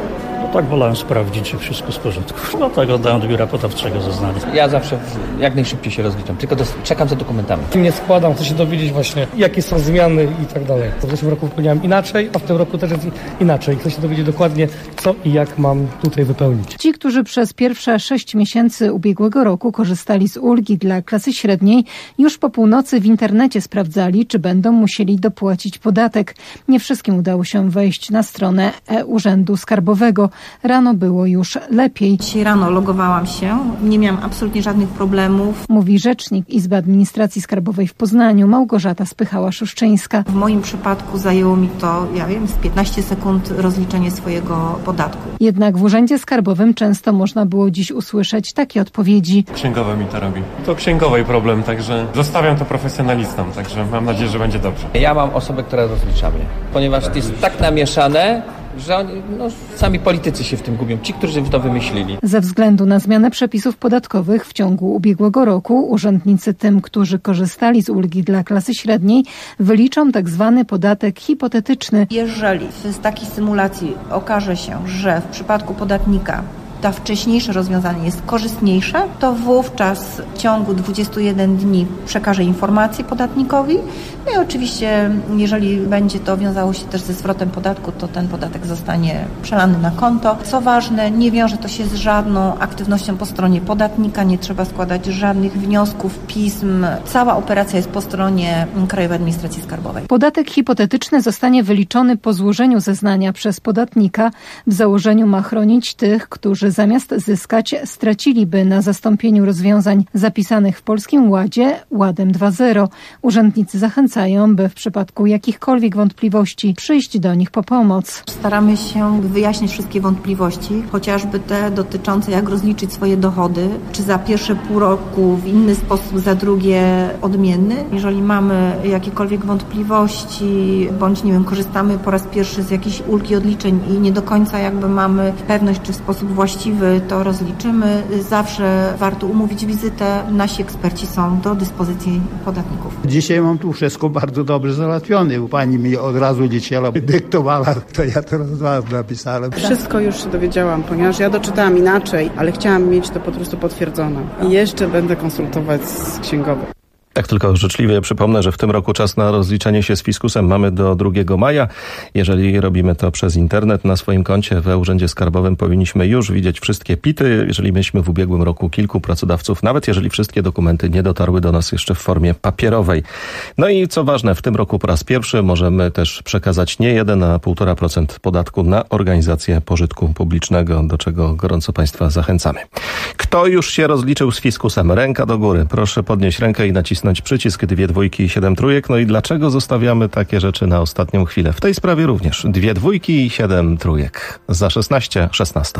Tak wolałem sprawdzić, czy wszystko z porządku. Tak oddałem do biura podawczego zeznanie.
Ja zawsze jak najszybciej się rozliczam, tylko czekam za dokumentami.
Nie składam, chcę się dowiedzieć właśnie, jakie są zmiany i tak dalej. W zeszłym roku wypełniałem inaczej, a w tym roku też jest inaczej. Chcę się dowiedzieć dokładnie, co i jak mam tutaj wypełnić.
Ci, którzy przez pierwsze 6 miesięcy ubiegłego roku korzystali z ulgi dla klasy średniej, już po północy w internecie sprawdzali, czy będą musieli dopłacić podatek. Nie wszystkim udało się wejść na stronę Urzędu Skarbowego. Rano było już lepiej.
Dzisiaj rano logowałam się, nie miałam absolutnie żadnych problemów.
Mówi rzecznik Izby Administracji Skarbowej w Poznaniu, Małgorzata Spychała-Szuszczyńska.
W moim przypadku zajęło mi to, z 15 sekund rozliczenie swojego podatku.
Jednak w Urzędzie Skarbowym często można było dziś usłyszeć takie odpowiedzi.
Księgowa mi to robi. To księgowej problem, także zostawiam to profesjonalistom, także mam nadzieję, że będzie dobrze.
Ja mam osobę, która rozlicza mnie, ponieważ to jest tak namieszane, że oni, sami politycy się w tym gubią, ci, którzy to wymyślili.
Ze względu na zmianę przepisów podatkowych w ciągu ubiegłego roku urzędnicy tym, którzy korzystali z ulgi dla klasy średniej, wyliczą tak zwany podatek hipotetyczny.
Jeżeli z takiej symulacji okaże się, że w przypadku podatnika to wcześniejsze rozwiązanie jest korzystniejsze, to wówczas w ciągu 21 dni przekaże informację podatnikowi. No i oczywiście, jeżeli będzie to wiązało się też ze zwrotem podatku, to ten podatek zostanie przelany na konto. Co ważne, nie wiąże to się z żadną aktywnością po stronie podatnika, nie trzeba składać żadnych wniosków, pism. Cała operacja jest po stronie Krajowej Administracji Skarbowej.
Podatek hipotetyczny zostanie wyliczony po złożeniu zeznania przez podatnika. W założeniu ma chronić tych, którzy zamiast zyskać, straciliby na zastąpieniu rozwiązań zapisanych w Polskim Ładzie Ładem 2.0. Urzędnicy zachęcają, by w przypadku jakichkolwiek wątpliwości przyjść do nich po pomoc.
Staramy się wyjaśnić wszystkie wątpliwości, chociażby te dotyczące jak rozliczyć swoje dochody, czy za pierwsze pół roku w inny sposób, za drugie odmienny. Jeżeli mamy jakiekolwiek wątpliwości, bądź korzystamy po raz pierwszy z jakiejś ulgi odliczeń i nie do końca mamy pewność, czy w sposób właściwy to rozliczymy. Zawsze warto umówić wizytę. Nasi eksperci są do dyspozycji podatników.
Dzisiaj mam tu wszystko bardzo dobrze załatwione. Pani mi od razu leciała, dyktowała, to ja teraz napisałem.
Wszystko już się dowiedziałam, ponieważ ja doczytałam inaczej, ale chciałam mieć to po prostu potwierdzone. I jeszcze będę konsultować z księgowym.
Tak tylko życzliwie przypomnę, że w tym roku czas na rozliczenie się z fiskusem mamy do 2 maja. Jeżeli robimy to przez internet na swoim koncie we Urzędzie Skarbowym, powinniśmy już widzieć wszystkie PIT-y. Jeżeli mieliśmy w ubiegłym roku kilku pracodawców, nawet jeżeli wszystkie dokumenty nie dotarły do nas jeszcze w formie papierowej. No i co ważne, w tym roku po raz pierwszy możemy też przekazać nie 1, a 1,5% podatku na organizację pożytku publicznego, do czego gorąco Państwa zachęcamy. Kto już się rozliczył z fiskusem? Ręka do góry. Proszę podnieść rękę i nacisnąć przycisk 2 dwójki i 7 trójek. No i dlaczego zostawiamy takie rzeczy na ostatnią chwilę? W tej sprawie również 2 dwójki i 7 trójek. Za 16:16.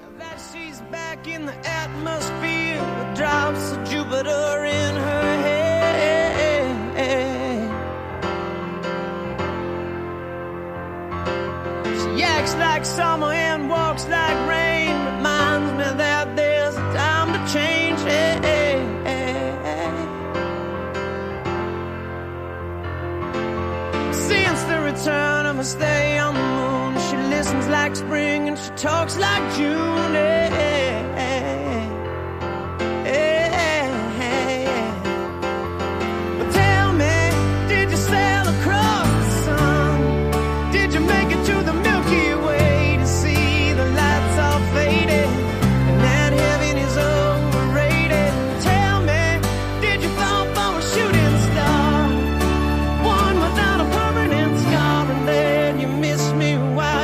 Return of a stay on the moon. She listens like spring and she talks like June. But tell me, did you sail across the sun? Did you make it to the Milky Way to see the lights all faded and that heaven is overrated? Tell me, did you fall for a shooting star? One without a permanent scar, and then you miss me while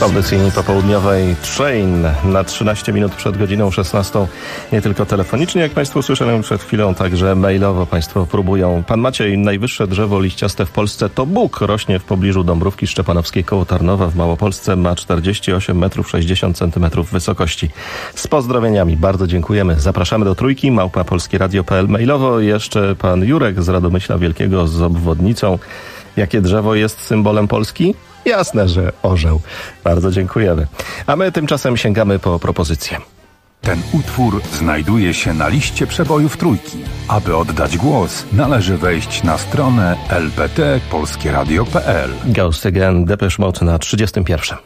audycji popołudniowej Train na 13 minut przed godziną 16. Nie tylko telefonicznie, jak Państwo słyszeli przed chwilą, także mailowo Państwo próbują. Pan Maciej, najwyższe drzewo liściaste w Polsce to bóg. Rośnie w pobliżu Dąbrówki Szczepanowskiej koło Tarnowa w Małopolsce. Ma 48 metrów 60 centymetrów wysokości. Z pozdrowieniami. Bardzo dziękujemy. Zapraszamy do Trójki, @polskieradio.pl. Mailowo jeszcze pan Jurek z Radomyśla Wielkiego z obwodnicą. Jakie drzewo jest symbolem Polski? Jasne, że orzeł. Bardzo dziękujemy. A my tymczasem sięgamy po propozycję.
Ten utwór znajduje się na liście przebojów Trójki. Aby oddać głos, należy wejść na stronę lpt.polskieradio.pl.
Ghost Again, Depeche Mode na 31.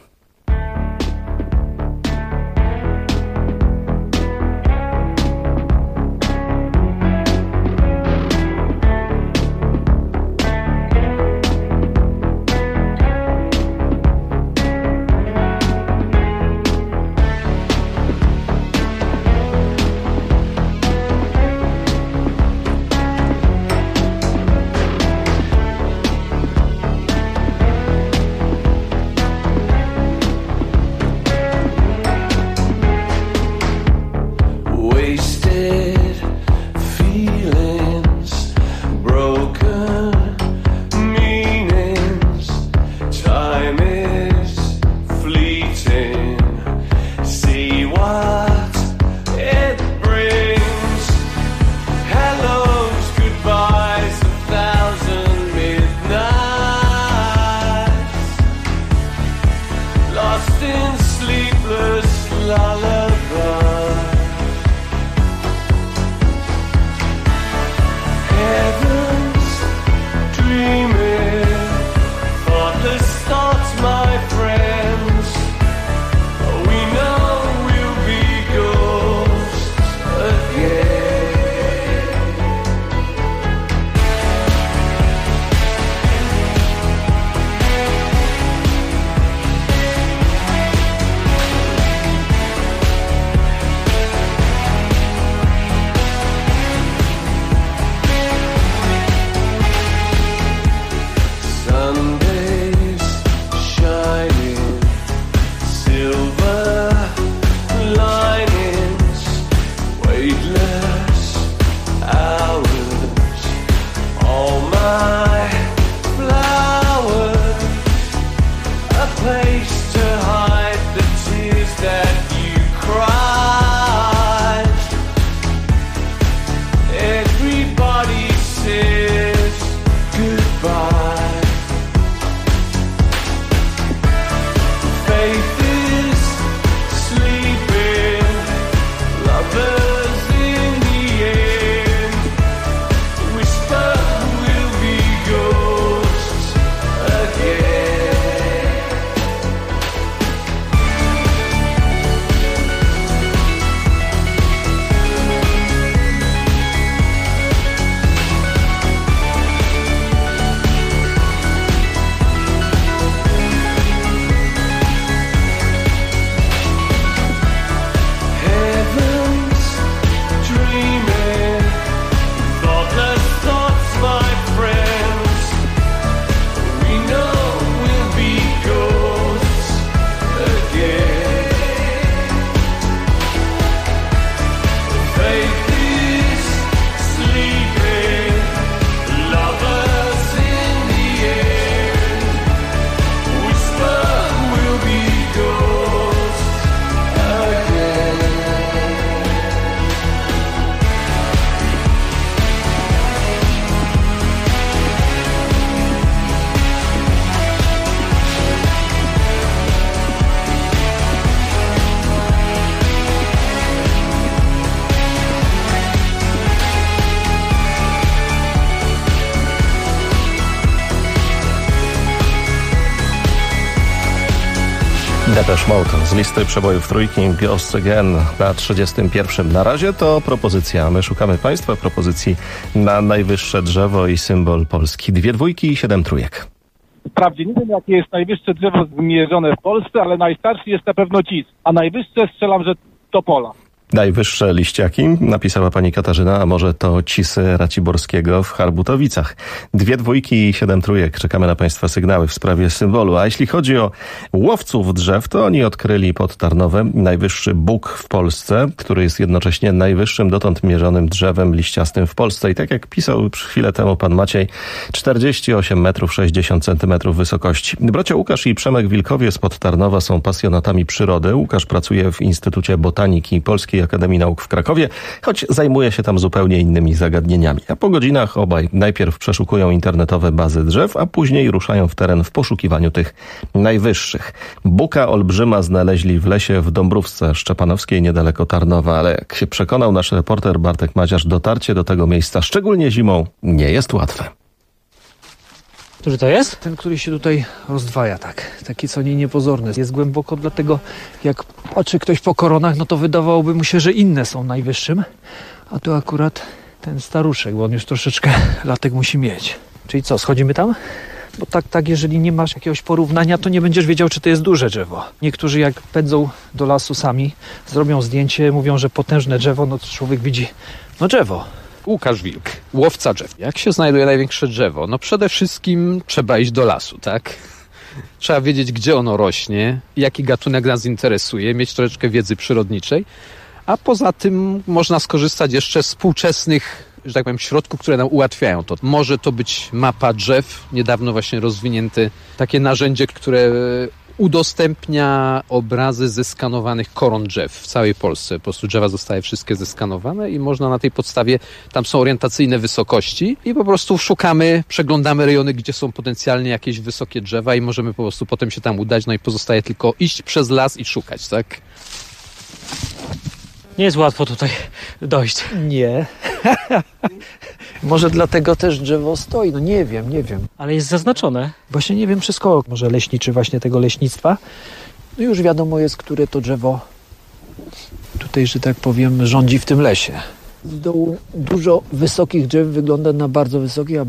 Depeche Mode z listy przebojów Trójki, Ghost Again na 31. Na razie to propozycja. My szukamy Państwa propozycji na najwyższe drzewo i symbol Polski. 2 dwójki i 7 trójek.
Wprawdzie nie wiem, jakie jest najwyższe drzewo zmierzone w Polsce, ale najstarszy jest na pewno cis, a najwyższe strzelam, że Topola.
Najwyższe liściaki, napisała pani Katarzyna, a może to cisy Raciborskiego w Harbutowicach. 2 dwójki i 7 trójek. Czekamy na państwa sygnały w sprawie symbolu. A jeśli chodzi o łowców drzew, to oni odkryli pod Tarnowem najwyższy bóg w Polsce, który jest jednocześnie najwyższym dotąd mierzonym drzewem liściastym w Polsce. I tak jak pisał chwilę temu pan Maciej, 48 metrów 60 centymetrów wysokości. Bracia Łukasz i Przemek Wilkowie spod Tarnowa są pasjonatami przyrody. Łukasz pracuje w Instytucie Botaniki Polskiej Akademii Nauk w Krakowie, choć zajmuje się tam zupełnie innymi zagadnieniami. A po godzinach obaj najpierw przeszukują internetowe bazy drzew, a później ruszają w teren w poszukiwaniu tych najwyższych. Buka olbrzyma znaleźli w lesie w Dąbrówce Szczepanowskiej niedaleko Tarnowa, ale jak się przekonał nasz reporter Bartek Madziarz, dotarcie do tego miejsca, szczególnie zimą, nie jest łatwe.
Który to jest?
Ten, który się tutaj rozdwaja, taki co niepozorny. Jest głęboko, dlatego jak patrzy ktoś po koronach, no to wydawałoby mu się, że inne są najwyższym, a tu akurat ten staruszek, bo on już troszeczkę latek musi mieć. Czyli co, schodzimy tam? Bo tak, jeżeli nie masz jakiegoś porównania, to nie będziesz wiedział, czy to jest duże drzewo. Niektórzy jak pędzą do lasu sami, zrobią zdjęcie, mówią, że potężne drzewo, no to człowiek widzi, no drzewo.
Łukasz Wilk, łowca drzew. Jak się znajduje największe drzewo? No przede wszystkim trzeba iść do lasu, tak? Trzeba wiedzieć, gdzie ono rośnie, jaki gatunek nas interesuje, mieć troszeczkę wiedzy przyrodniczej, a poza tym można skorzystać jeszcze z współczesnych, że tak powiem, środków, które nam ułatwiają to. Może to być mapa drzew, niedawno właśnie rozwinięte takie narzędzie, które udostępnia obrazy zeskanowanych koron drzew w całej Polsce. Po prostu drzewa zostały wszystkie zeskanowane i można na tej podstawie, tam są orientacyjne wysokości i po prostu szukamy, przeglądamy rejony, gdzie są potencjalnie jakieś wysokie drzewa i możemy po prostu potem się tam udać, no i pozostaje tylko iść przez las i szukać, tak?
Nie jest łatwo tutaj dojść.
Nie. Może dlatego też drzewo stoi, no nie wiem.
Ale jest zaznaczone.
Właśnie nie wiem przez kogo. Może leśniczy właśnie tego leśnictwa. No już wiadomo jest, które to drzewo tutaj, że tak powiem, rządzi w tym lesie. Z dołu dużo wysokich drzew wygląda na bardzo wysokich, a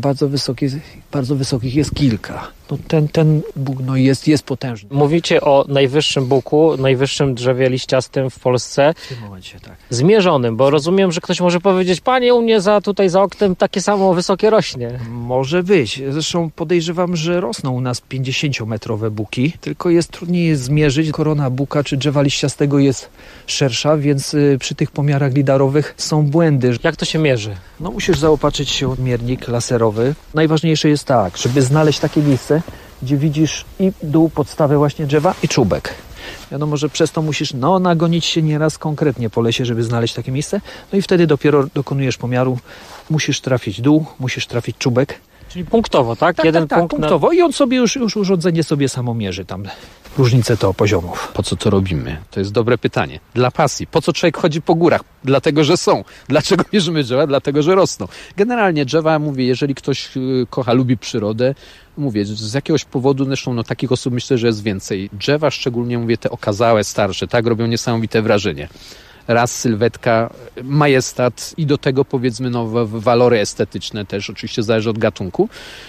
bardzo wysokich jest kilka. No ten Bóg no jest potężny.
Mówicie o najwyższym buku, najwyższym drzewie liściastym w Polsce.
W tym momencie, tak.
Zmierzonym, bo rozumiem, że ktoś może powiedzieć, panie, u mnie tutaj za oknem takie samo wysokie rośnie.
Może być. Zresztą podejrzewam, że rosną u nas 50-metrowe buki, tylko trudniej jest zmierzyć. Korona buka czy drzewa liściastego jest szersza, więc przy tych pomiarach lidarowych są błędy.
Jak to się mierzy?
No musisz zaopatrzyć się w miernik laserowy. Najważniejsze jest tak, żeby znaleźć takie miejsce, gdzie widzisz i dół, podstawę właśnie drzewa i czubek. Wiadomo, że przez to musisz nagonić się nieraz konkretnie po lesie, żeby znaleźć takie miejsce. No i wtedy dopiero dokonujesz pomiaru. Musisz trafić dół, musisz trafić czubek.
Czyli punktowo, tak?
Tak, punktowo. I on sobie już urządzenie sobie samo mierzy tam różnicę to poziomów.
Po co to robimy? To jest dobre pytanie. Dla pasji. Po co człowiek chodzi po górach? Dlatego, że są. Dlaczego mierzymy drzewa? Dlatego, że rosną. Generalnie drzewa, mówię, jeżeli ktoś kocha, lubi przyrodę, mówię, z jakiegoś powodu, zresztą takich osób myślę, że jest więcej. Drzewa, szczególnie mówię te okazałe, starsze, tak, robią niesamowite wrażenie. Raz sylwetka, majestat i do tego powiedzmy walory estetyczne też, oczywiście zależy od gatunku.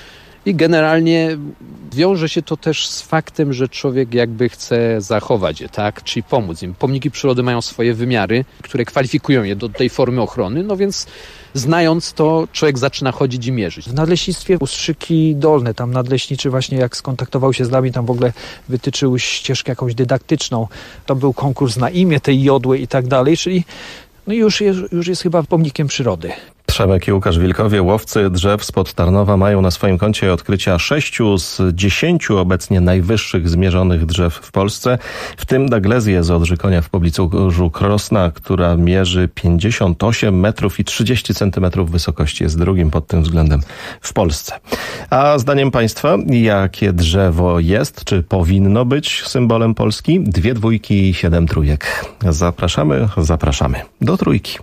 I generalnie wiąże się to też z faktem, że człowiek jakby chce zachować je, tak? Czyli pomóc im. Pomniki przyrody mają swoje wymiary, które kwalifikują je do tej formy ochrony, no więc znając to, człowiek zaczyna chodzić i mierzyć.
W nadleśnictwie Ustrzyki Dolne, tam nadleśniczy właśnie jak skontaktował się z nami, tam w ogóle wytyczył ścieżkę jakąś dydaktyczną. To był konkurs na imię tej jodły i tak dalej, czyli no już jest chyba pomnikiem przyrody.
Przemek i Łukasz Wilkowie, łowcy drzew spod Tarnowa, mają na swoim koncie odkrycia 6 z 10 obecnie najwyższych zmierzonych drzew w Polsce, w tym Daglezję z Odrzykonia w pobliżu Krosna, która mierzy 58 metrów i 30 centymetrów wysokości. Jest drugim pod tym względem w Polsce. A zdaniem państwa, jakie drzewo jest, czy powinno być symbolem Polski? 2 dwójki i 7 trójek. Zapraszamy do trójki.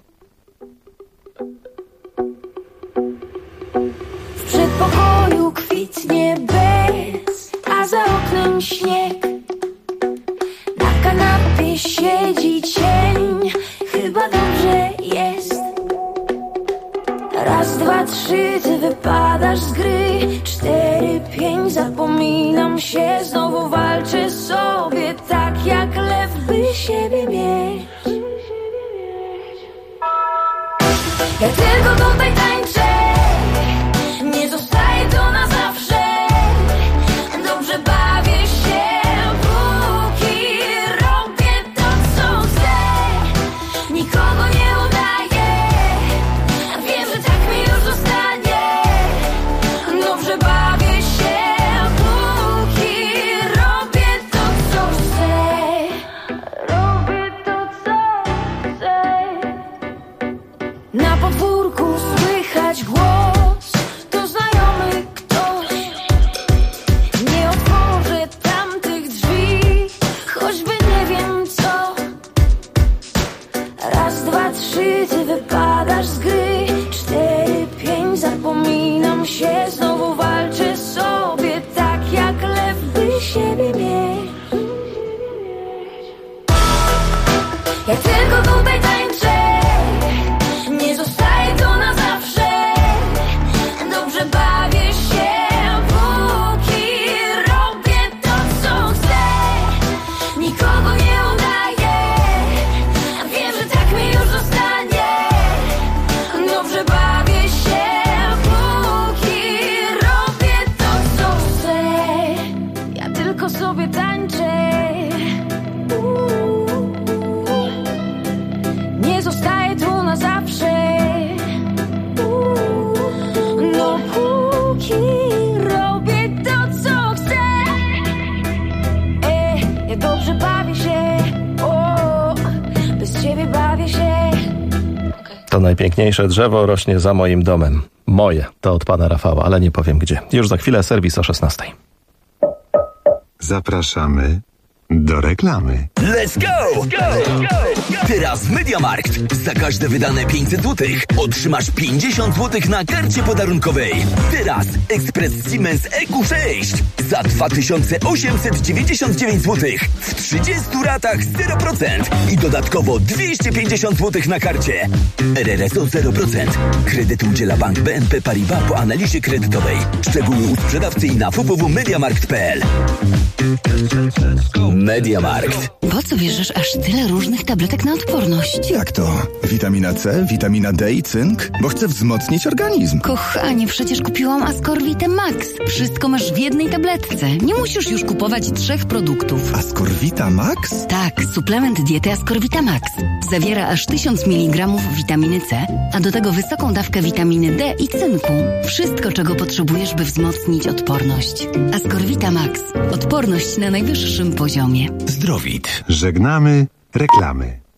W przedpokoju kwitnie bez, a za oknem śnieg. Na kanapie siedzi cień, chyba dobrze jest. Raz, dwa, trzy, ty wypadasz z gry. 4, 5, zapominam się. Znowu walczę sobie tak jak lew, by siebie mieć.
To najpiękniejsze drzewo rośnie za moim domem. Moje, to od pana Rafała, ale nie powiem gdzie. Już za chwilę serwis o 16.
Zapraszamy do reklamy.
Let's go! Teraz w MediaMarkt za każde wydane 500 zł otrzymasz 50 zł na karcie podarunkowej. Teraz ekspres Siemens EQ6 za 2899 zł w 30 ratach 0% i dodatkowo 250 zł na karcie. RRSO 0%. Kredyt udziela Bank BNP Paribas po analizie kredytowej. Szczegóły u sprzedawcy i na www.mediamarkt.pl. MediaMarkt.
Po co bierzesz aż tyle różnych tabletek na odporność?
Jak to? Witamina C, witamina D i cynk? Bo chcę wzmocnić organizm.
Kochanie, przecież kupiłam Ascorvitę Max. Wszystko masz w jednej tabletce. Nie musisz już kupować 3 produktów.
Ascorvita Max?
Tak, suplement diety Ascorvita Max. Zawiera aż 1000 mg witaminy C, a do tego wysoką dawkę witaminy D i cynku. Wszystko, czego potrzebujesz, by wzmocnić odporność. Ascorvita Max. Odporność na najwyższym poziomie.
Zdrowit. Żegnamy reklamy.